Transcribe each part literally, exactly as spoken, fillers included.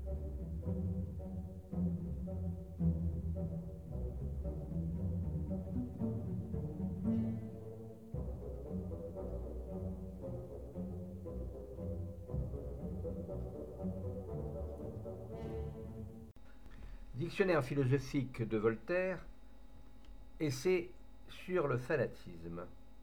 Dictionnaire philosophique de Voltaire, essai sur le fanatisme.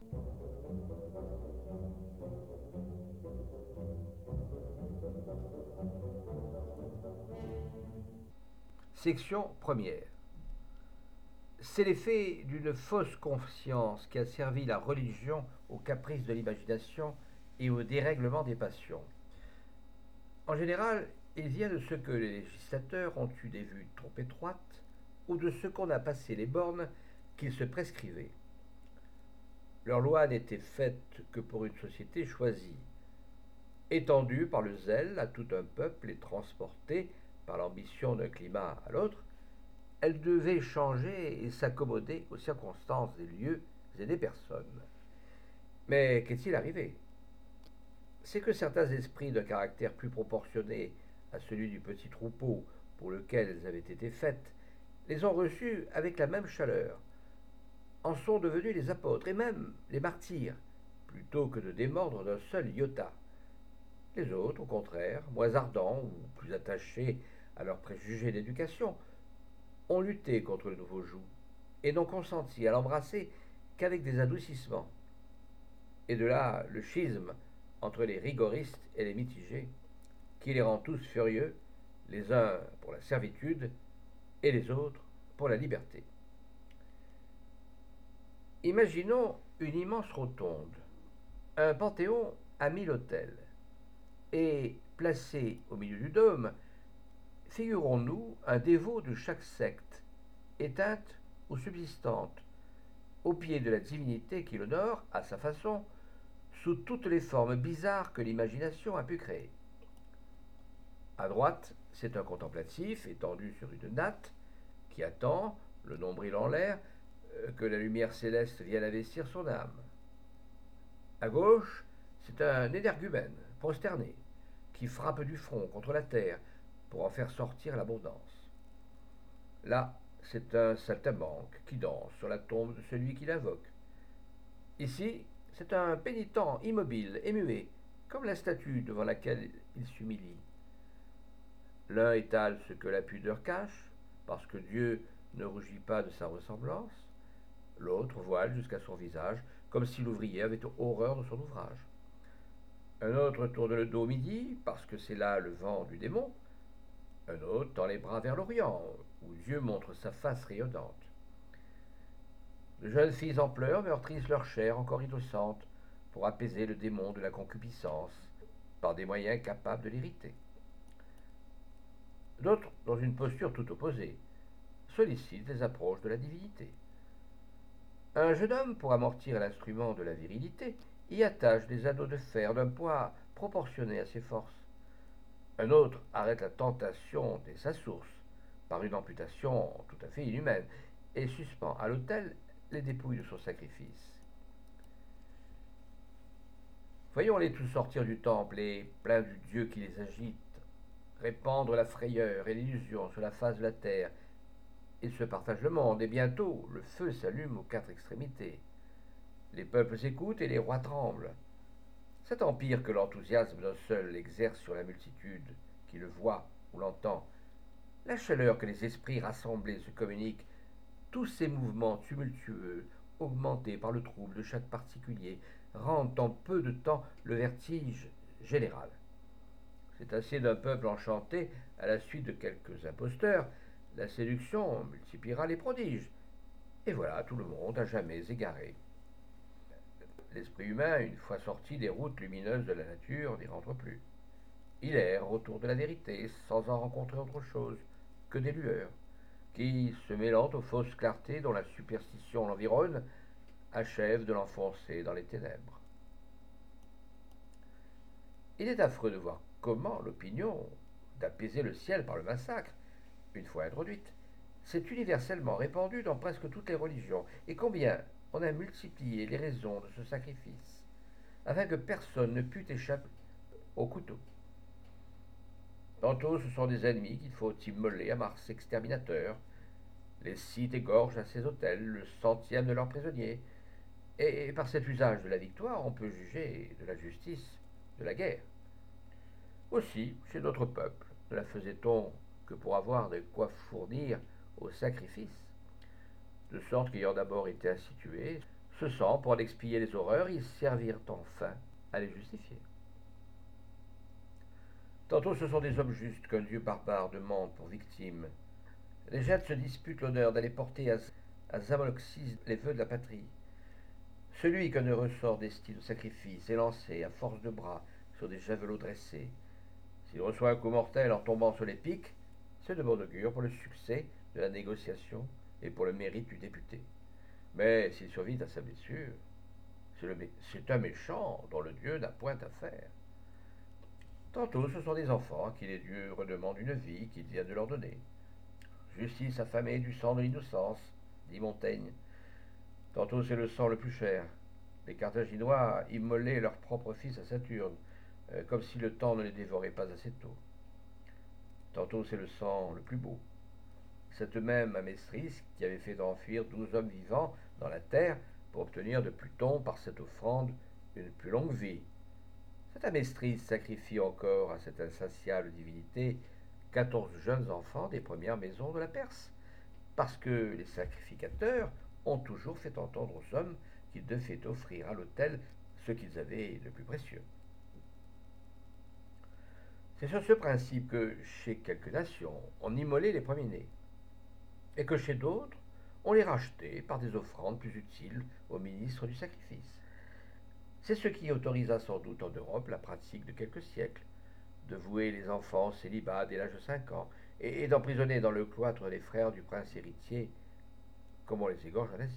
Section première. C'est l'effet d'une fausse conscience qui a servi la religion aux caprices de l'imagination et au dérèglement des passions. En général, il vient de ce que les législateurs ont eu des vues trop étroites ou de ce qu'on a passé les bornes qu'ils se prescrivaient. Leurs lois n'étaient faites que pour une société choisie, étendue par le zèle à tout un peuple et transportée par l'ambition d'un climat à l'autre. Elles devaient changer et s'accommoder aux circonstances des lieux et des personnes. Mais qu'est-il arrivé ? C'est que certains esprits d'un caractère plus proportionné à celui du petit troupeau pour lequel elles avaient été faites, les ont reçues avec la même chaleur, en sont devenus les apôtres et même les martyrs, plutôt que de démordre d'un seul iota. Les autres, au contraire, moins ardents ou plus attachés à leurs préjugés d'éducation, ont lutté contre le nouveau joug et n'ont consenti à l'embrasser qu'avec des adoucissements. Et de là le schisme entre les rigoristes et les mitigés, qui les rend tous furieux, les uns pour la servitude et les autres pour la liberté. Imaginons une immense rotonde. Un panthéon a mille autels. Et, placé au milieu du dôme, figurons-nous un dévot de chaque secte, éteinte ou subsistante, au pied de la divinité qui l'honore, à sa façon, sous toutes les formes bizarres que l'imagination a pu créer. À droite, c'est un contemplatif étendu sur une natte qui attend, le nombril en l'air, que la lumière céleste vienne investir son âme. À gauche, c'est un énergumène prosterné qui frappe du front contre la terre pour en faire sortir l'abondance. Là, c'est un saltimbanque qui danse sur la tombe de celui qui l'invoque. Ici, c'est un pénitent immobile et muet, comme la statue devant laquelle il s'humilie. L'un étale ce que la pudeur cache, parce que Dieu ne rougit pas de sa ressemblance. L'autre voile jusqu'à son visage, comme si l'ouvrier avait horreur de son ouvrage. Un autre tourne le dos au midi, parce que c'est là le vent du démon. Un autre tend les bras vers l'Orient, où Dieu montre sa face rayonnante. De jeunes filles en pleurs meurtrissent leur chair encore innocente pour apaiser le démon de la concupiscence, par des moyens capables de l'irriter. D'autres, dans une posture tout opposée, sollicitent les approches de la divinité. Un jeune homme, pour amortir l'instrument de la virilité, y attache des anneaux de fer d'un poids proportionné à ses forces. Un autre arrête la tentation dès sa source, par une amputation tout à fait inhumaine, et suspend à l'autel les dépouilles de son sacrifice. Voyons-les tous sortir du temple et, pleins du Dieu qui les agite, répandre la frayeur et l'illusion sur la face de la terre. Ils se partagent le monde, et bientôt le feu s'allume aux quatre extrémités. Les peuples écoutent et les rois tremblent. Cet empire que l'enthousiasme d'un seul exerce sur la multitude, qui le voit ou l'entend, la chaleur que les esprits rassemblés se communiquent, tous ces mouvements tumultueux, augmentés par le trouble de chaque particulier, rendent en peu de temps le vertige général. C'est assez d'un peuple enchanté, à la suite de quelques imposteurs, la séduction multipliera les prodiges, et voilà tout le monde à jamais égaré. L'esprit humain, une fois sorti des routes lumineuses de la nature, n'y rentre plus. Il erre autour de la vérité, sans en rencontrer autre chose que des lueurs, qui, se mêlant aux fausses clartés dont la superstition l'environne, achèvent de l'enfoncer dans les ténèbres. Il est affreux de voir comment l'opinion d'apaiser le ciel par le massacre, une fois introduite, s'est universellement répandue dans presque toutes les religions, et combien on a multiplié les raisons de ce sacrifice, afin que personne ne pût échapper au couteau. Tantôt ce sont des ennemis qu'il faut immoler à Mars exterminateur. Les Scythes égorgent à ces autels le centième de leurs prisonniers. Et par cet usage de la victoire, on peut juger de la justice de la guerre. Aussi, chez notre peuple, ne la faisait-on que pour avoir de quoi fournir au sacrifice, de sorte qu'ayant d'abord été institués, ce sang, pour en expier les horreurs, ils servirent enfin à les justifier. Tantôt ce sont des hommes justes qu'un dieu barbare demande pour victime. Les Gètes se disputent l'honneur d'aller porter à, à Zamolxis les vœux de la patrie. Celui qu'un heureux sort destine au sacrifice est lancé à force de bras sur des javelots dressés. S'il reçoit un coup mortel en tombant sur les pics, c'est de bon augure pour le succès de la négociation et pour le mérite du député. Mais s'il survit à sa blessure, c'est un méchant dont le dieu n'a point à faire. Tantôt ce sont des enfants à qui les dieux redemandent une vie qu'ils viennent de leur donner. Justice affamée du sang de l'innocence, dit Montaigne. Tantôt c'est le sang le plus cher. Les Carthaginois immolaient leur propre fils à Saturne, euh, comme si le temps ne les dévorait pas assez tôt. Tantôt c'est le sang le plus beau. Cette même Amestris qui avait fait enfuir douze hommes vivants dans la terre pour obtenir de Pluton par cette offrande une plus longue vie. Cette Amestris sacrifie encore à cette insatiable divinité quatorze jeunes enfants des premières maisons de la Perse, parce que les sacrificateurs ont toujours fait entendre aux hommes qu'ils devaient offrir à l'autel ce qu'ils avaient de plus précieux. C'est sur ce principe que, chez quelques nations, on immolait les premiers-nés, et que chez d'autres, on les rachetait par des offrandes plus utiles aux ministres du sacrifice. C'est ce qui autorisa sans doute en Europe la pratique de quelques siècles, de vouer les enfants au célibat dès l'âge de cinq ans, et, et d'emprisonner dans le cloître les frères du prince héritier, comme on les égorge en Asie.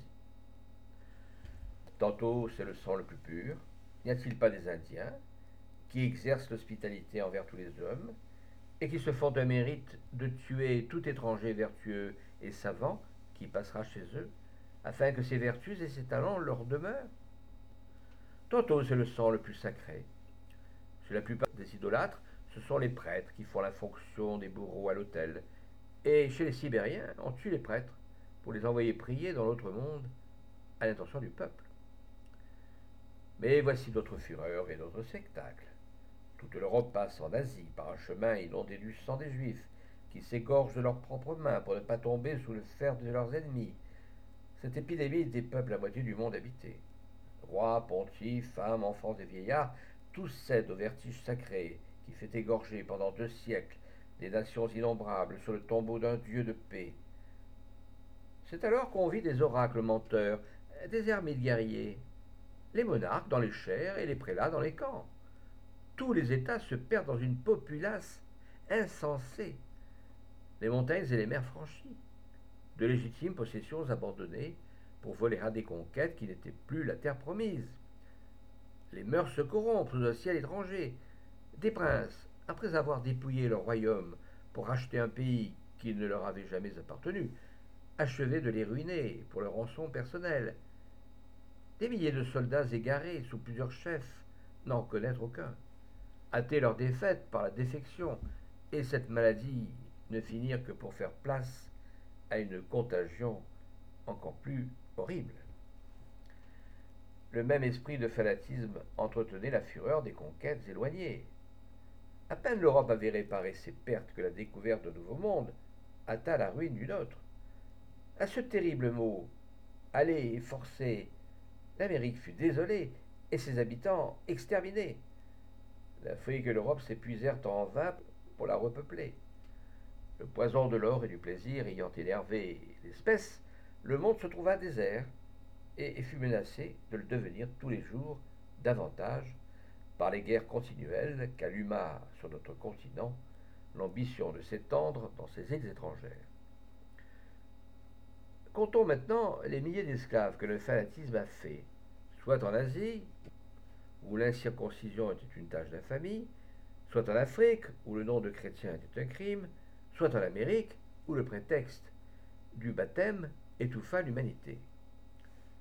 Tantôt c'est le sang le plus pur. N'y a-t-il pas des Indiens qui exercent l'hospitalité envers tous les hommes, et qui se font un mérite de tuer tout étranger vertueux et savant qui passera chez eux, afin que ses vertus et ses talents leur demeurent? Tantôt c'est le sang le plus sacré. Chez la plupart des idolâtres, ce sont les prêtres qui font la fonction des bourreaux à l'autel, et chez les Sibériens, on tue les prêtres pour les envoyer prier dans l'autre monde à l'intention du peuple. Mais voici d'autres fureurs et d'autres spectacles. Toute l'Europe passe en Asie par un chemin inondé du sang des Juifs, qui s'égorgent de leurs propres mains pour ne pas tomber sous le fer de leurs ennemis. Cette épidémie dépeuple la moitié du monde habité. Rois, pontifes, femmes, enfants et vieillards, tous cèdent au vertige sacré qui fait égorger pendant deux siècles des nations innombrables sur le tombeau d'un dieu de paix. C'est alors qu'on vit des oracles menteurs, des ermites guerriers, les monarques dans les chairs et les prélats dans les camps. Tous les États se perdent dans une populace insensée, les montagnes et les mers franchies, de légitimes possessions abandonnées pour voler à des conquêtes qui n'étaient plus la terre promise. Les mœurs se corrompent sous un ciel étranger. Des princes, après avoir dépouillé leur royaume pour racheter un pays qui ne leur avait jamais appartenu, achevaient de les ruiner pour leur rançon personnelle. Des milliers de soldats égarés sous plusieurs chefs, n'en connaître aucun, hâtaient leur défaite par la défection, et cette maladie ne finirent que pour faire place à une contagion encore plus horrible. Le même esprit de fanatisme entretenait la fureur des conquêtes éloignées. À peine l'Europe avait réparé ses pertes que la découverte d'un nouveau monde hâta la ruine d'une autre. À ce terrible mot, aller et forcer, l'Amérique fut désolée et ses habitants exterminés. L'Afrique et l'Europe s'épuisèrent en vain pour la repeupler. Le poison de l'or et du plaisir ayant énervé l'espèce, le monde se trouva désert et fut menacé de le devenir tous les jours davantage par les guerres continuelles qu'alluma sur notre continent l'ambition de s'étendre dans ces îles étrangères. Comptons maintenant les milliers d'esclaves que le fanatisme a fait, soit en Asie, où l'incirconcision était une tâche d'infamie, soit en Afrique, où le nom de chrétien était un crime, soit en Amérique, où le prétexte du baptême étouffa l'humanité.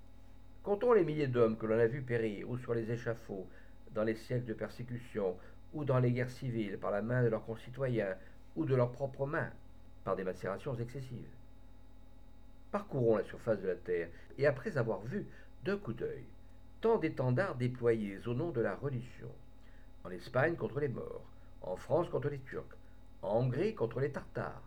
Comptons les milliers d'hommes que l'on a vus périr, ou sur les échafauds, dans les siècles de persécution, ou dans les guerres civiles par la main de leurs concitoyens ou de leurs propres mains par des macérations excessives. Parcourons la surface de la terre et après avoir vu d'un coup d'œil tant d'étendards déployés au nom de la religion, en Espagne contre les Maures, en France contre les Turcs, en Hongrie contre les Tartares,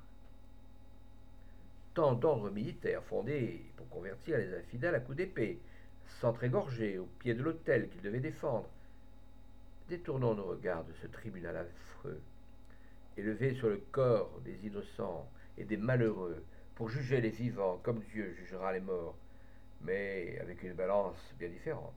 tant d'ordres militaires fondés pour convertir les infidèles à coups d'épée, s'entr'égorger au pied de l'autel qu'ils devaient défendre. Détournons nos regards de ce tribunal affreux, élevé sur le corps des innocents et des malheureux, pour juger les vivants comme Dieu jugera les morts, mais avec une balance bien différente.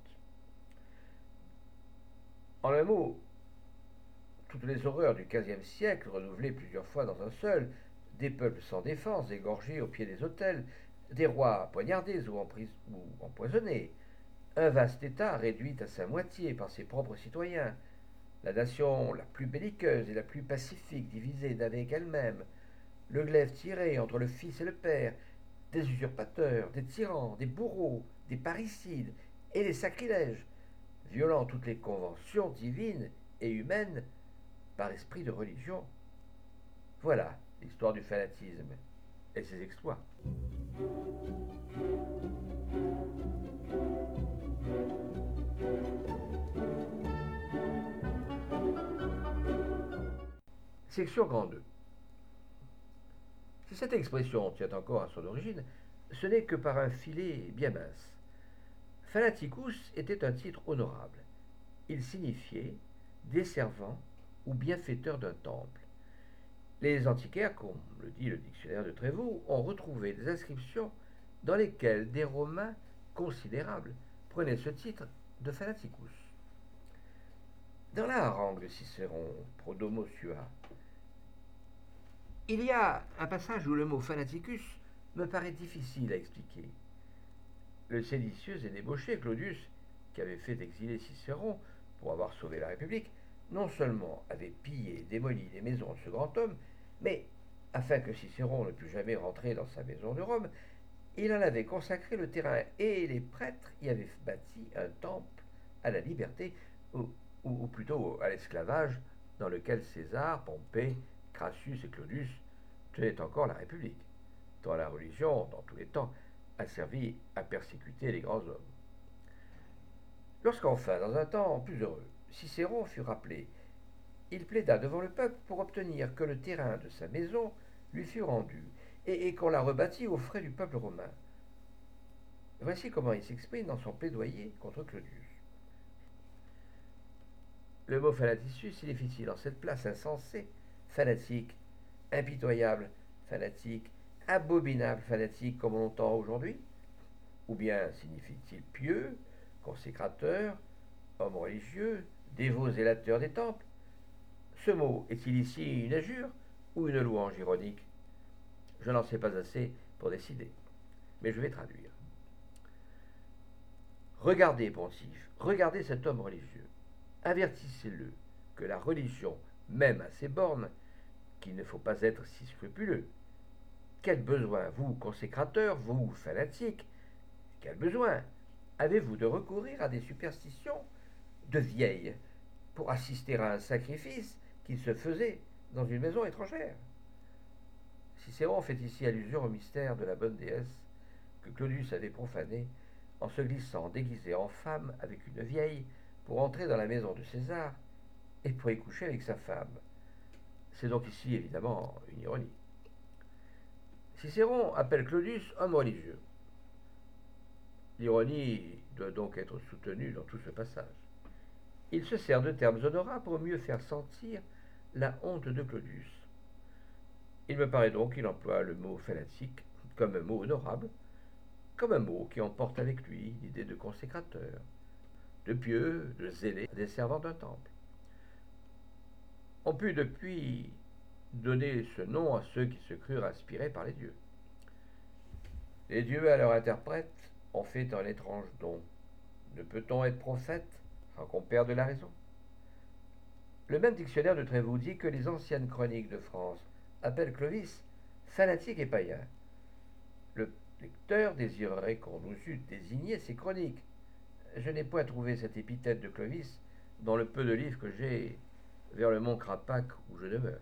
En un mot, toutes les horreurs du quinzième siècle, renouvelées plusieurs fois dans un seul, des peuples sans défense, égorgés au pied des autels, des rois poignardés ou, ou empoisonnés, un vaste État réduit à sa moitié par ses propres citoyens, la nation la plus belliqueuse et la plus pacifique divisée d'avec elle-même, le glaive tiré entre le fils et le père, des usurpateurs, des tyrans, des bourreaux, des parricides et des sacrilèges, violant toutes les conventions divines et humaines par esprit de religion. Voilà l'histoire du fanatisme et ses exploits. Section grand deux. Si cette expression tient encore à son origine, ce n'est que par un filet bien mince. Fanaticus était un titre honorable. Il signifiait desservant ou bienfaiteur d'un temple. Les antiquaires, comme le dit le dictionnaire de Trévoux, ont retrouvé des inscriptions dans lesquelles des Romains considérables prenaient ce titre de Fanaticus. Dans la harangue de Cicéron, Prodomo Sua, il y a un passage où le mot Fanaticus me paraît difficile à expliquer. Le séditieux et débauché Claudius, qui avait fait exiler Cicéron pour avoir sauvé la République, non seulement avait pillé et démoli les maisons de ce grand homme, mais, afin que Cicéron ne pût jamais rentrer dans sa maison de Rome, il en avait consacré le terrain et les prêtres y avaient bâti un temple à la liberté, ou, ou, ou plutôt à l'esclavage, dans lequel César, Pompée, Crassus et Claudius tenaient encore la République, tant la religion, dans tous les temps, a servi à persécuter les grands hommes. Lorsqu'enfin, dans un temps plus heureux, Cicéron fut rappelé, il plaida devant le peuple pour obtenir que le terrain de sa maison lui fût rendu, et, et qu'on la rebâtît aux frais du peuple romain. Voici comment il s'exprime dans son plaidoyer contre Claudius. Le mot fanaticus signifie-t-il en cette place insensée, fanatique, impitoyable, fanatique, abominable, fanatique comme on entend aujourd'hui? Ou bien signifie-t-il pieux, consécrateur, homme religieux, dévot zélateur des temples? Ce mot est-il ici une injure ou une louange ironique? Je n'en sais pas assez pour décider, mais je vais traduire. Regardez, poncif, regardez cet homme religieux. Avertissez-le que la religion, même à ses bornes, qu'il ne faut pas être si scrupuleux. Quel besoin, vous, consécrateurs, vous, fanatiques, quel besoin avez-vous de recourir à des superstitions de vieilles pour assister à un sacrifice qui se faisait dans une maison étrangère? Cicéron fait ici allusion au mystère de la bonne déesse que Claudius avait profané en se glissant déguisé en femme avec une vieille pour entrer dans la maison de César et pour y coucher avec sa femme. C'est donc ici évidemment une ironie. Cicéron appelle Claudius homme religieux. L'ironie doit donc être soutenue dans tout ce passage. Il se sert de termes honorables pour mieux faire sentir la honte de Claudius. Il me paraît donc qu'il emploie le mot fanatique comme un mot honorable, comme un mot qui emporte avec lui l'idée de consécrateur, de pieux, de zélé, des servants d'un temple. On put depuis donner ce nom à ceux qui se crurent inspirés par les dieux. Les dieux, à leur interprète, ont fait un étrange don. Ne peut-on être prophète sans qu'on perde la raison? Le même dictionnaire de Trévoux dit que les anciennes chroniques de France appellent Clovis fanatique et païen. Le lecteur désirerait qu'on nous eût désigné ces chroniques. Je n'ai point trouvé cette épithète de Clovis dans le peu de livres que j'ai vers le mont Crapac où je demeure.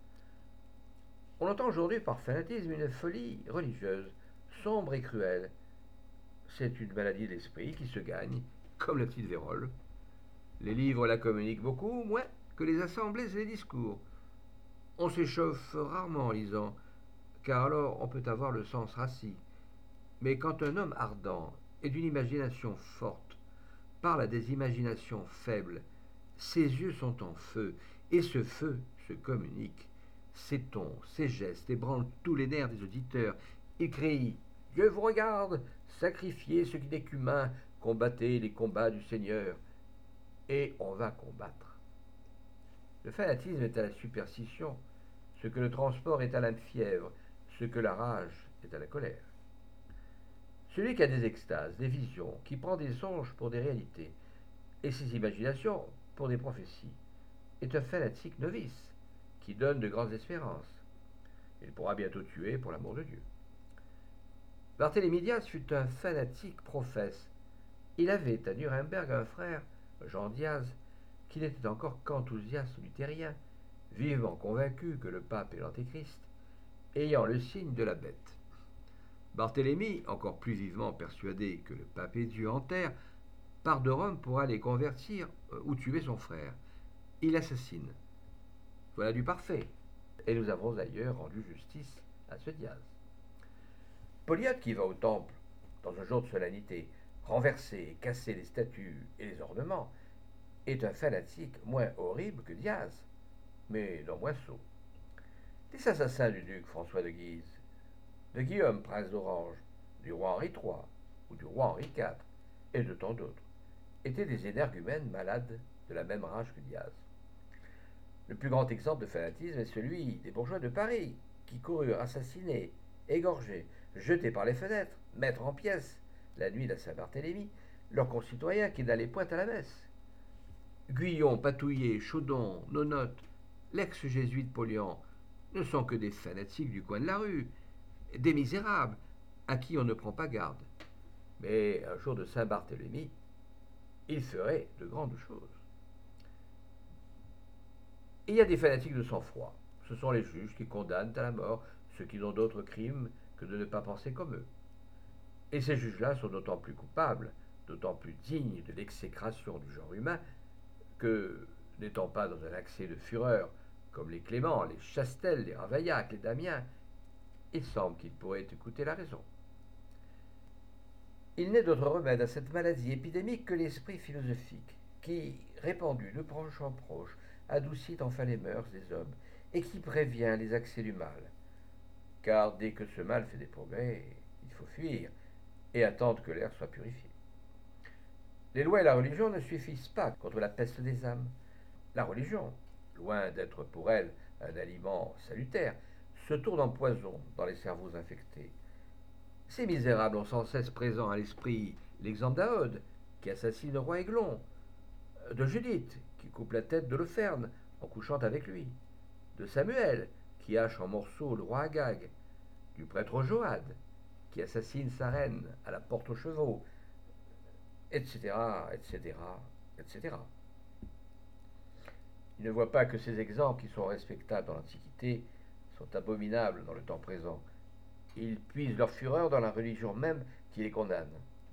On entend aujourd'hui par fanatisme une folie religieuse, sombre et cruelle. C'est une maladie de l'esprit qui se gagne, comme la petite vérole. Les livres la communiquent beaucoup, moins que les assemblées et les discours. On s'échauffe rarement en lisant, car alors on peut avoir le sens rassis. Mais quand un homme ardent et d'une imagination forte parle à des imaginations faibles, ses yeux sont en feu, et ce feu se communique. Ses tons, ses gestes ébranlent tous les nerfs des auditeurs. Il crie « Je vous regarde, sacrifiez ce qui n'est qu'humain, combattez les combats du Seigneur. » Et on va combattre. Le fanatisme est à la superstition, ce que le transport est à la fièvre, ce que la rage est à la colère. Celui qui a des extases, des visions, qui prend des songes pour des réalités, et ses imaginations pour des prophéties, est un fanatique novice, qui donne de grandes espérances. Il pourra bientôt tuer pour l'amour de Dieu. Barthélemy Diaz fut un fanatique professe. Il avait à Nuremberg un frère, Jean Diaz, qui n'était encore qu'enthousiaste luthérien, vivement convaincu que le pape est l'antéchrist, ayant le signe de la bête. Barthélemy, encore plus vivement persuadé que le pape est Dieu en terre, part de Rome pour aller convertir ou tuer son frère. Il assassine. Voilà du parfait. Et nous avons d'ailleurs rendu justice à ce Diaz. Polyate, qui va au temple dans un jour de solennité, renverser et casser les statues et les ornements, est un fanatique moins horrible que Diaz, mais non moins sot. Les assassins du duc François de Guise, de Guillaume, prince d'Orange, du roi Henri trois ou du roi Henri quatre, et de tant d'autres, étaient des énergumènes malades de la même rage que Diaz. Le plus grand exemple de fanatisme est celui des bourgeois de Paris, qui coururent assassiner, égorger, jeter par les fenêtres, mettre en pièces, la nuit de la Saint-Barthélemy, leurs concitoyens qui n'allaient point à la messe. Guyon, Patouillet, Chaudon, Nonote, l'ex-jésuite Pollian ne sont que des fanatiques du coin de la rue, des misérables à qui on ne prend pas garde. Mais un jour de Saint-Barthélemy, ils feraient de grandes choses. Il y a des fanatiques de sang-froid. Ce sont les juges qui condamnent à la mort ceux qui n'ont d'autre crime que de ne pas penser comme eux. Et ces juges-là sont d'autant plus coupables, d'autant plus dignes de l'exécration du genre humain, que, n'étant pas dans un accès de fureur, comme les Clément, les Chastel, les Ravaillac, les Damiens, il semble qu'ils pourraient écouter la raison. Il n'est d'autre remède à cette maladie épidémique que l'esprit philosophique, qui, répandu de proche en proche, adoucit enfin les mœurs des hommes, et qui prévient les accès du mal. Car dès que ce mal fait des progrès, il faut fuir, et attendre que l'air soit purifié. Les lois et la religion ne suffisent pas contre la peste des âmes. La religion, loin d'être pour elle un aliment salutaire, se tourne en poison dans les cerveaux infectés. Ces misérables ont sans cesse présent à l'esprit l'exemple d'Ahode, qui assassine le roi Aiglon, de Judith, qui coupe la tête de Loferne en couchant avec lui, de Samuel, qui hache en morceaux le roi Agag, du prêtre Joad, qui assassine sa reine à la porte aux chevaux, et cetera, et cetera, et cetera. Il ne voit pas que ces exemples, qui sont respectables dans l'Antiquité, sont abominables dans le temps présent. Ils puisent leur fureur dans la religion même qui les condamne.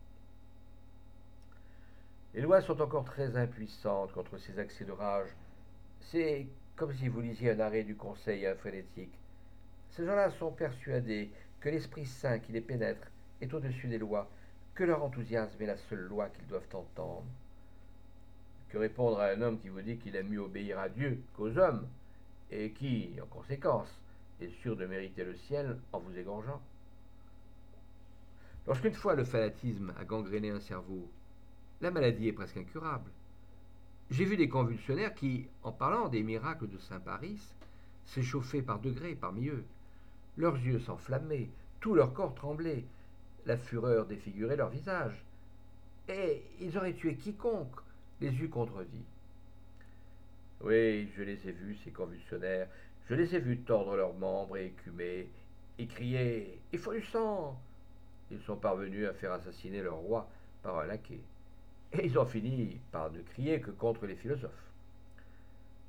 Les lois sont encore très impuissantes contre ces accès de rage. C'est comme si vous lisiez un arrêt du Conseil à un frénétique. Ces gens-là sont persuadés que l'Esprit Saint qui les pénètre est au-dessus des lois, que leur enthousiasme est la seule loi qu'ils doivent entendre. Que répondre à un homme qui vous dit qu'il aime mieux obéir à Dieu qu'aux hommes, et qui, en conséquence, est sûr de mériter le ciel en vous égorgeant? Lorsqu'une fois le fanatisme a gangréné un cerveau, la maladie est presque incurable. J'ai vu des convulsionnaires qui, en parlant des miracles de saint Paris, s'échauffaient par degrés parmi eux. Leurs yeux s'enflammaient, tout leur corps tremblait, la fureur défigurait leur visage, et ils auraient tué quiconque les eût contredits. Oui, je les ai vus, ces convulsionnaires, je les ai vus tordre leurs membres et écumer, et crier « Il faut du sang !» Ils sont parvenus à faire assassiner leur roi par un laquais. Et ils ont fini par ne crier que contre les philosophes.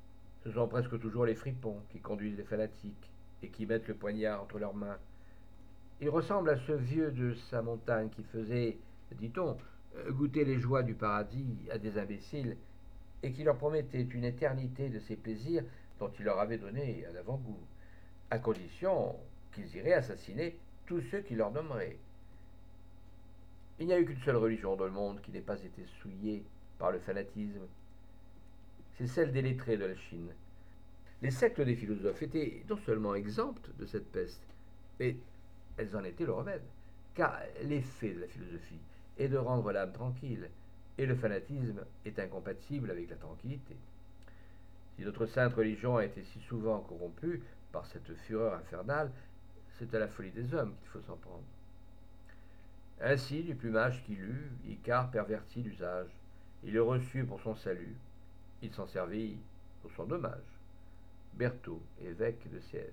Ce sont presque toujours les fripons qui conduisent les fanatiques et qui mettent le poignard entre leurs mains. Il ressemble à ce vieux de sa montagne qui faisait, dit-on, goûter les joies du paradis à des imbéciles et qui leur promettait une éternité de ces plaisirs dont il leur avait donné un avant-goût, à condition qu'ils iraient assassiner tous ceux qui leur nommeraient. Il n'y a eu qu'une seule religion dans le monde qui n'ait pas été souillée par le fanatisme. C'est celle des lettrés de la Chine. Les sectes des philosophes étaient non seulement exemptes de cette peste, mais elles en étaient le remède, car l'effet de la philosophie est de rendre l'âme tranquille, et le fanatisme est incompatible avec la tranquillité. Si notre sainte religion a été si souvent corrompue par cette fureur infernale, c'est à la folie des hommes qu'il faut s'en prendre. Ainsi, du plumage qu'il eut, Icare pervertit l'usage. Il le reçut pour son salut. Il s'en servit pour son dommage. Berthaud, évêque de Sièze.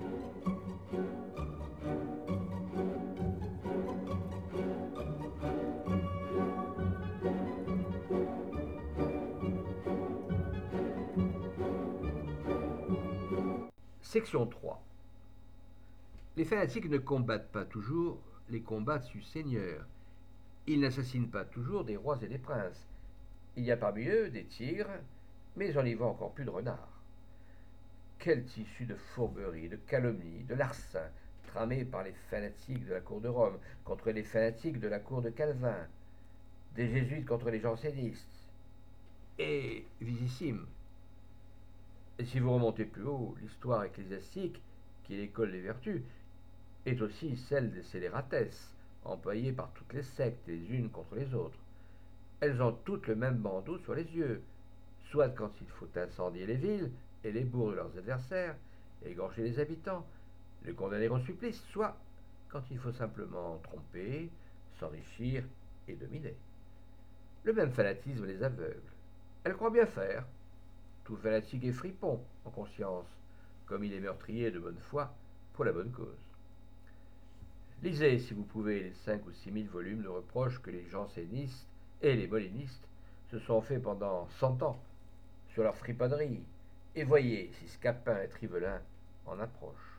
Section trois. Les fanatiques ne combattent pas toujours les combats du Seigneur. Ils n'assassinent pas toujours des rois et des princes. Il y a parmi eux des tigres, mais on y voit encore plus de renards. Quel tissu de fourberie, de calomnie, de larcin, tramé par les fanatiques de la cour de Rome contre les fanatiques de la cour de Calvin, des jésuites contre les jansénistes, et visissime. Et si vous remontez plus haut, l'histoire ecclésiastique, qui est l'école des vertus, est aussi celle des scélératesses, employées par toutes les sectes, les unes contre les autres. Elles ont toutes le même bandeau sur les yeux, soit quand il faut incendier les villes et les bourgs de leurs adversaires, égorger les habitants, les condamner au supplice, soit quand il faut simplement tromper, s'enrichir et dominer. Le même fanatisme les aveugle. Elles croient bien faire. Tout fanatique est fripon, en conscience, comme il est meurtrier de bonne foi pour la bonne cause. Lisez, si vous pouvez, les cinq ou six mille volumes de reproches que les jansénistes et les molinistes se sont faits pendant cent ans sur leur friponnerie, et voyez si Scapin et Trivelin en approchent.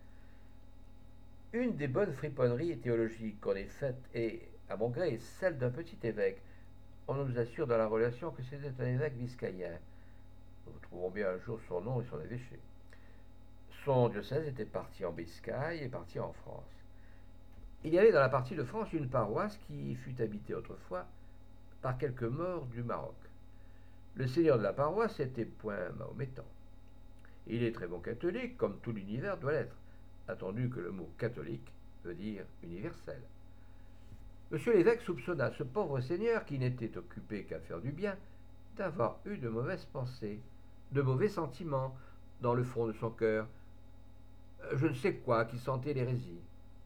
Une des bonnes friponneries théologiques qu'on ait faites est, à mon gré, celle d'un petit évêque. On nous assure dans la relation que c'était un évêque biscayen. Nous trouvons bien un jour son nom et son évêché. Son diocèse était parti en Biscaye et parti en France. Il y avait dans la partie de France une paroisse qui fut habitée autrefois par quelques morts du Maroc. Le seigneur de la paroisse était point mahométan. Il est très bon catholique, comme tout l'univers doit l'être, attendu que le mot catholique veut dire universel. Monsieur l'évêque soupçonna ce pauvre seigneur, qui n'était occupé qu'à faire du bien, d'avoir eu de mauvaises pensées, de mauvais sentiments dans le fond de son cœur, je ne sais quoi qui sentait l'hérésie.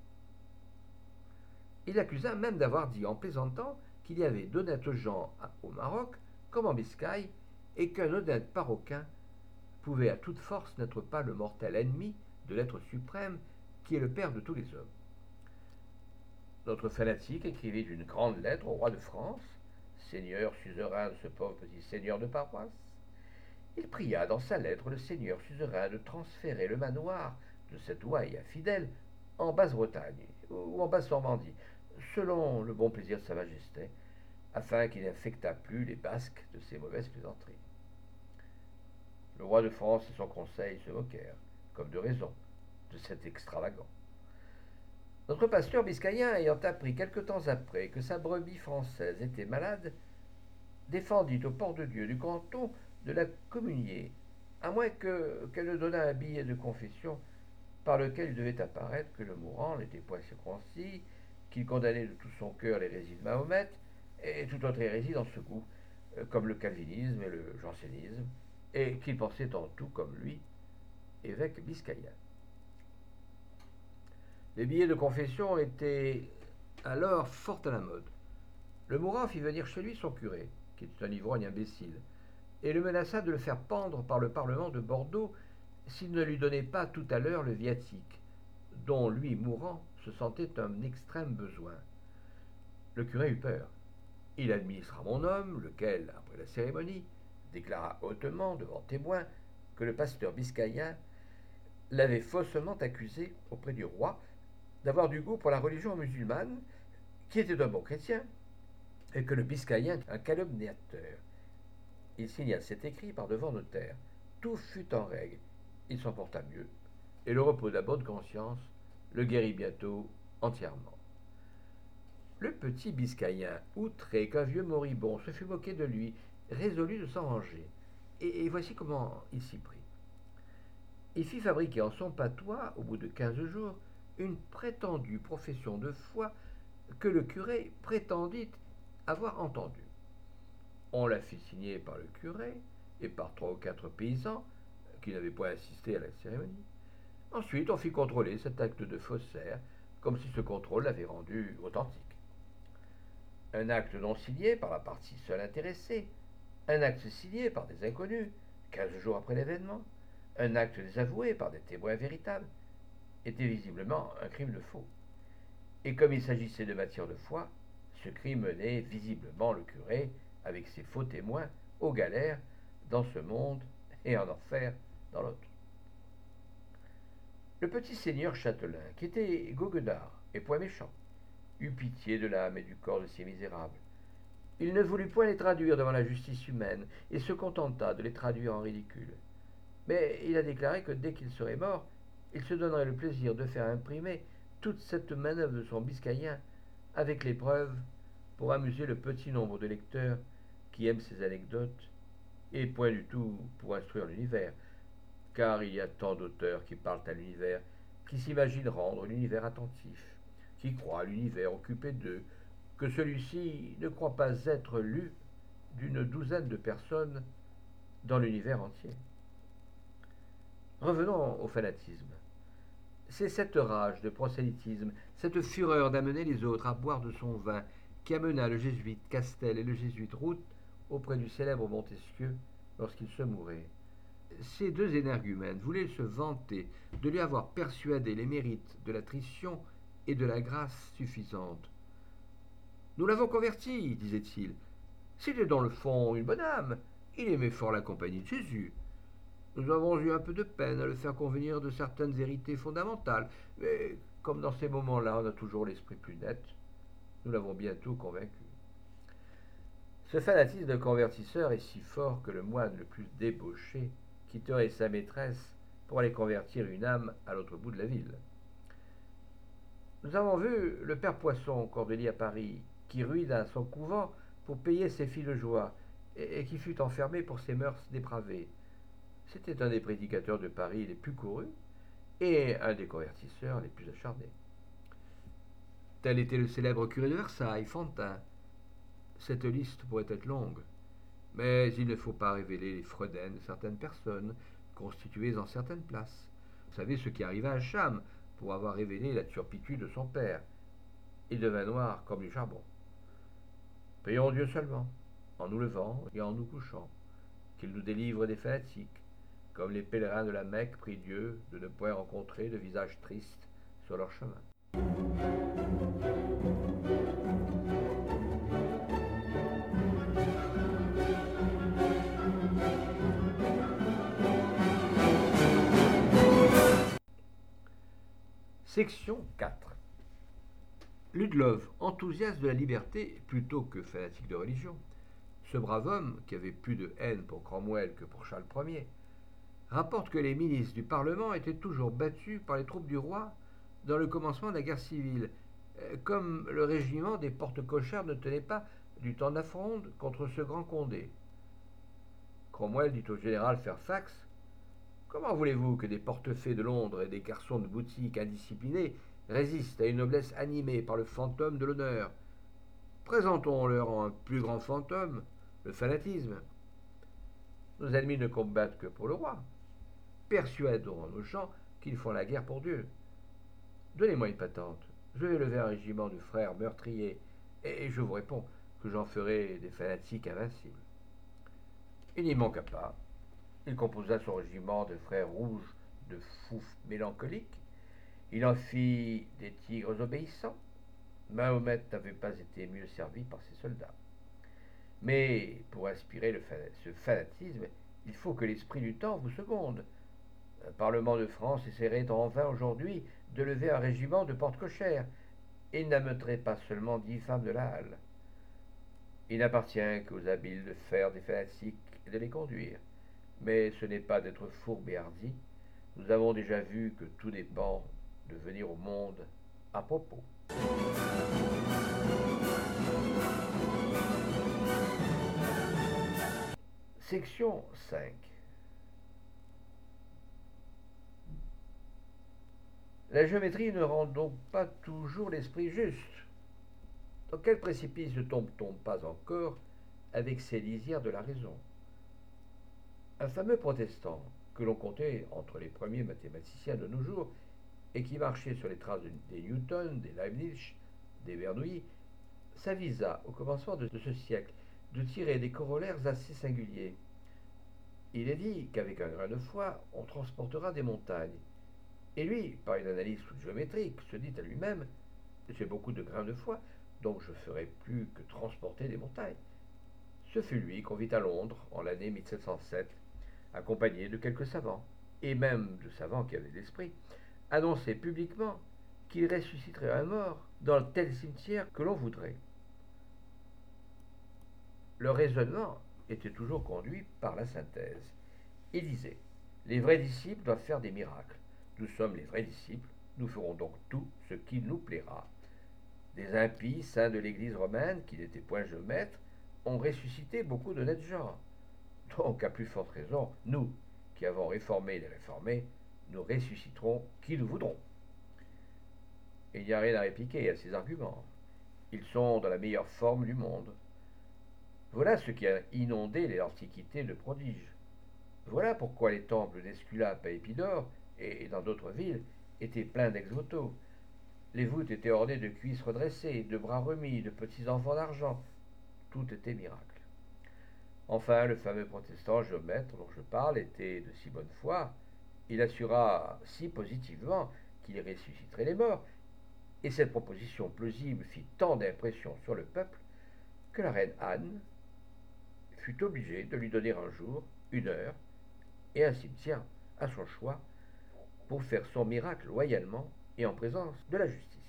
Il accusa même d'avoir dit en plaisantant qu'il y avait d'honnêtes gens au Maroc comme en Biscaye, et qu'un honnête Marocain pouvait à toute force n'être pas le mortel ennemi de l'être suprême qui est le père de tous les hommes. Notre fanatique écrivit une grande lettre au roi de France, seigneur suzerain de ce pauvre petit seigneur de paroisse. Il pria dans sa lettre le seigneur suzerain de transférer le manoir de cette ouaille infidèle en Basse-Bretagne ou en Basse-Normandie, selon le bon plaisir de sa majesté, afin qu'il n'infectât plus les Basques de ses mauvaises plaisanteries. Le roi de France et son conseil se moquèrent, comme de raison, de cet extravagant. Notre pasteur biscayen, ayant appris quelque temps après que sa brebis française était malade, défendit au port de Dieu du canton de la communier, à moins que, qu'elle ne donnât un billet de confession par lequel il devait apparaître que le mourant n'était point circoncis, qu'il condamnait de tout son cœur l'hérésie de Mahomet, et toute autre hérésie dans ce goût, comme le calvinisme et le jansénisme, et qu'il pensait en tout comme lui, évêque biscayen. Les billets de confession étaient alors fort à la mode. Le mourant fit venir chez lui son curé, qui était un ivrogne imbécile, et le menaça de le faire pendre par le Parlement de Bordeaux s'il ne lui donnait pas tout à l'heure le viatique, dont lui, mourant, se sentait un extrême besoin. Le curé eut peur. Il administra mon homme, lequel, après la cérémonie, déclara hautement devant témoins que le pasteur biscayen l'avait faussement accusé auprès du roi d'avoir du goût pour la religion musulmane, qui était un bon chrétien, et que le biscayen un calomniateur. Il signa cet écrit par devant notaire. Tout fut en règle. Il s'en porta mieux, et le repos de la bonne conscience le guérit bientôt entièrement. Le petit biscayen, outré qu'un vieux moribond se fût moqué de lui, résolut de s'en venger. Et, et voici comment il s'y prit. Il fit fabriquer en son patois, au bout de quinze jours, une prétendue profession de foi que le curé prétendit avoir entendue. On la fit signer par le curé et par trois ou quatre paysans qui n'avaient point assisté à la cérémonie. Ensuite, on fit contrôler cet acte de faussaire, comme si ce contrôle l'avait rendu authentique. Un acte non signé par la partie seule intéressée, un acte signé par des inconnus, quinze jours après l'événement, un acte désavoué par des témoins véritables, était visiblement un crime de faux. Et comme il s'agissait de matière de foi, ce crime menait visiblement le curé, avec ses faux témoins, aux galères dans ce monde et en enfer dans l'autre. Le petit seigneur châtelain, qui était goguenard et point méchant, eut pitié de l'âme et du corps de ces misérables. Il ne voulut point les traduire devant la justice humaine et se contenta de les traduire en ridicule. Mais il a déclaré que dès qu'il serait mort, il se donnerait le plaisir de faire imprimer toute cette manœuvre de son biscayen avec les preuves pour amuser le petit nombre de lecteurs qui aiment ces anecdotes et point du tout pour instruire l'univers, car il y a tant d'auteurs qui parlent à l'univers, qui s'imaginent rendre l'univers attentif, qui croient l'univers occupé d'eux, que celui-ci ne croit pas être lu d'une douzaine de personnes dans l'univers entier. Revenons au fanatisme. C'est cette rage de prosélytisme, cette fureur d'amener les autres à boire de son vin, qui amena le jésuite Castel et le jésuite Rout auprès du célèbre Montesquieu lorsqu'il se mourait. Ces deux énergumènes voulaient se vanter de lui avoir persuadé les mérites de la trition et de la grâce suffisante. « Nous l'avons converti, disait-il. C'était dans le fond une bonne âme. Il aimait fort la compagnie de Jésus. Nous avons eu un peu de peine à le faire convenir de certaines vérités fondamentales, mais comme dans ces moments-là, on a toujours l'esprit plus net, nous l'avons bientôt convaincu. » Ce fanatisme de convertisseur est si fort que le moine le plus débauché quitterait sa maîtresse pour aller convertir une âme à l'autre bout de la ville. Nous avons vu le père Poisson, cordelier à Paris, qui ruina son couvent pour payer ses filles de joie et qui fut enfermé pour ses mœurs dépravées. C'était un des prédicateurs de Paris les plus courus et un des convertisseurs les plus acharnés. Tel était le célèbre curé de Versailles, Fantin. Cette liste pourrait être longue, mais il ne faut pas révéler les fredaines de certaines personnes constituées en certaines places. Vous savez ce qui arriva à Cham pour avoir révélé la turpitude de son père. Il devint noir comme du charbon. Prions Dieu seulement, en nous levant et en nous couchant, qu'il nous délivre des fanatiques, comme les pèlerins de la Mecque prient Dieu de ne point rencontrer de visage triste sur leur chemin. Section quatre. Ludlov, enthousiaste de la liberté plutôt que fanatique de religion, ce brave homme, qui avait plus de haine pour Cromwell que pour Charles Ier, rapporte que les milices du Parlement étaient toujours battues par les troupes du roi dans le commencement de la guerre civile, comme le régiment des porte-cochères ne tenait pas du temps de la Fronde contre ce grand Condé. Cromwell dit au général Fairfax: « Comment voulez-vous que des portefaix de Londres et des garçons de boutique indisciplinés résistent à une noblesse animée par le fantôme de l'honneur? Présentons-leur un plus grand fantôme, le fanatisme. Nos ennemis ne combattent que pour le roi. Persuadons nos gens qu'ils font la guerre pour Dieu. Donnez-moi une patente, je vais lever un régiment de frères meurtriers, et je vous réponds que j'en ferai des fanatiques invincibles. » Il n'y manqua pas. Il composa son régiment de frères rouges, de fous mélancoliques. Il en fit des tigres obéissants. Mahomet n'avait pas été mieux servi par ses soldats. Mais pour inspirer le fan- ce fanatisme, Il faut que l'esprit du temps vous seconde. Le Parlement de France essaierait en vain aujourd'hui de lever un régiment de porte-cochère. Il n'ameuterait pas seulement dix femmes de la halle. Il n'appartient qu'aux habiles de faire des fanatiques et de les conduire. Mais ce n'est pas d'être fourbe et hardi. Nous avons déjà vu que tout dépend de venir au monde à propos. Section cinq. La géométrie ne rend donc pas toujours l'esprit juste. Dans quel précipice ne tombe-t-on pas encore avec ces lisières de la raison? Un fameux protestant, que l'on comptait entre les premiers mathématiciens de nos jours, et qui marchait sur les traces des Newton, des Leibniz, des Bernoulli, s'avisa, au commencement de ce siècle, de tirer des corollaires assez singuliers. Il est dit qu'avec un grain de foie, on transportera des montagnes. Et lui, par une analyse toute géométrique, se dit à lui-même « J'ai beaucoup de grains de foie, donc je ferai plus que transporter des montagnes. » Ce fut lui qu'on vit à Londres en l'année mille sept cent sept, accompagné de quelques savants, et même de savants qui avaient l'esprit, annoncer publiquement qu'il ressusciterait un mort dans tel cimetière que l'on voudrait. Le raisonnement était toujours conduit par la synthèse. Il disait « Les vrais disciples doivent faire des miracles. Nous sommes les vrais disciples, nous ferons donc tout ce qui nous plaira. » Des impies, saints de l'Église romaine, qui n'étaient point géomètres, ont ressuscité beaucoup d'honnêtes gens. Donc, à plus forte raison, nous, qui avons réformé les réformés, nous ressusciterons qui nous voudrons. Il n'y a rien à répliquer à ces arguments. Ils sont dans la meilleure forme du monde. Voilà ce qui a inondé l'Antiquité de prodiges. Voilà pourquoi les temples d'Esculape à Épidore et dans d'autres villes étaient pleins d'ex-voto. Les voûtes étaient ornées de cuisses redressées, de bras remis, de petits enfants d'argent. Tout était miracle. Enfin, le fameux protestant géomètre dont je parle était de si bonne foi, il assura si positivement qu'il ressusciterait les morts, et cette proposition plausible fit tant d'impression sur le peuple que la reine Anne fut obligée de lui donner un jour, une heure et un cimetière à son choix pour faire son miracle loyalement et en présence de la justice.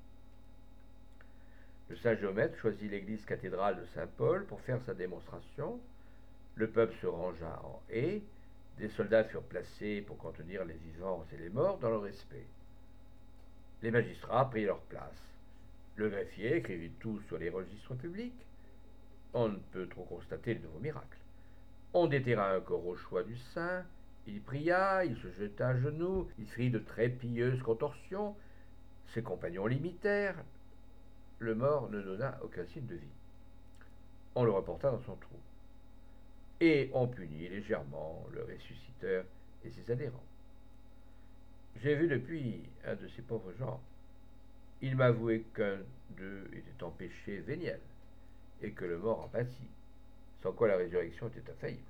Le saint géomètre choisit l'église cathédrale de Saint-Paul pour faire sa démonstration. Le peuple se rangea en haie, des soldats furent placés pour contenir les vivants et les morts dans le respect. Les magistrats prirent leur place. Le greffier écrivit tout sur les registres publics. On ne peut trop constater le nouveau miracle. On déterra un corps au choix du saint, il pria, il se jeta à genoux, il fit de très pieuses contorsions. Ses compagnons l'imitèrent. Le mort ne donna aucun signe de vie. On le reporta dans son trou. Et on punit légèrement le ressusciteur et ses adhérents. J'ai vu depuis un de ces pauvres gens. Il m'avouait qu'un d'eux était en péché véniel, et que le mort en pâtit, sans quoi la résurrection était infaillible.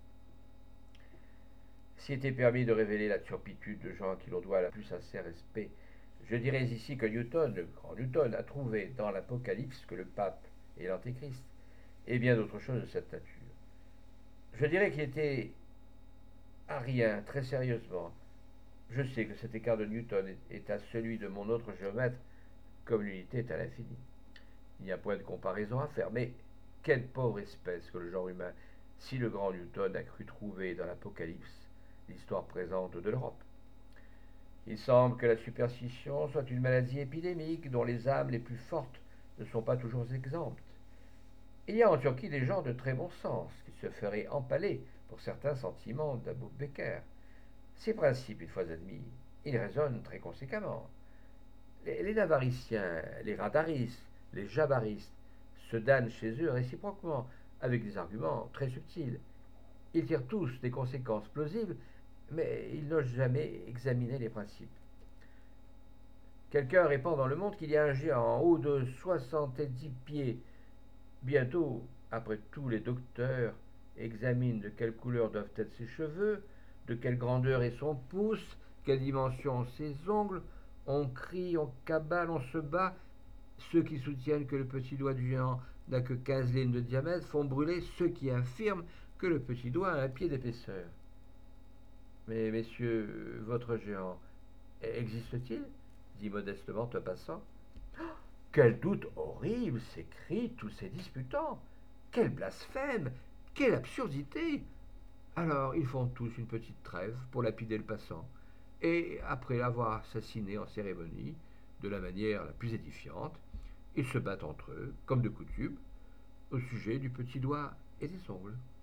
S'il était permis de révéler la turpitude de gens à qui l'on doit le plus sincère respect, je dirais ici que Newton, le grand Newton, a trouvé dans l'Apocalypse que le pape est l'Antéchrist, et bien d'autres choses de cette nature. Je dirais qu'il était à rien, très sérieusement. Je sais que cet écart de Newton est à celui de mon autre géomètre, comme l'unité est à l'infini. Il n'y a point de comparaison à faire, mais quelle pauvre espèce que le genre humain, si le grand Newton a cru trouver dans l'Apocalypse l'histoire présente de l'Europe. Il semble que la superstition soit une maladie épidémique dont les âmes les plus fortes ne sont pas toujours exemptes. Il y a en Turquie des gens de très bon sens qui se feraient empaler pour certains sentiments d'Abou Bekr. Ces principes, une fois admis, ils résonnent très conséquemment. Les, les Navariciens, les Radaristes, les Jabaristes se damnent chez eux réciproquement, avec des arguments très subtils. Ils tirent tous des conséquences plausibles, mais ils n'osent jamais examiner les principes. Quelqu'un répand dans le monde qu'il y a un géant en haut de soixante-dix pieds. Bientôt, après tout, les docteurs examinent de quelle couleur doivent être ses cheveux, de quelle grandeur est son pouce, quelle dimension ont ses ongles. On crie, on cabale, on se bat. Ceux qui soutiennent que le petit doigt du géant n'a que quinze lignes de diamètre font brûler ceux qui affirment que le petit doigt à un pied d'épaisseur. Mais, messieurs, votre géant existe-t-il dit modestement un passant. Quel doute horrible s'écrient tous ces disputants. Quel blasphème. Quelle absurdité. Alors ils font tous une petite trêve pour lapider le passant, et après l'avoir assassiné en cérémonie, de la manière la plus édifiante, ils se battent entre eux, comme de coutume, au sujet du petit doigt et des ongles.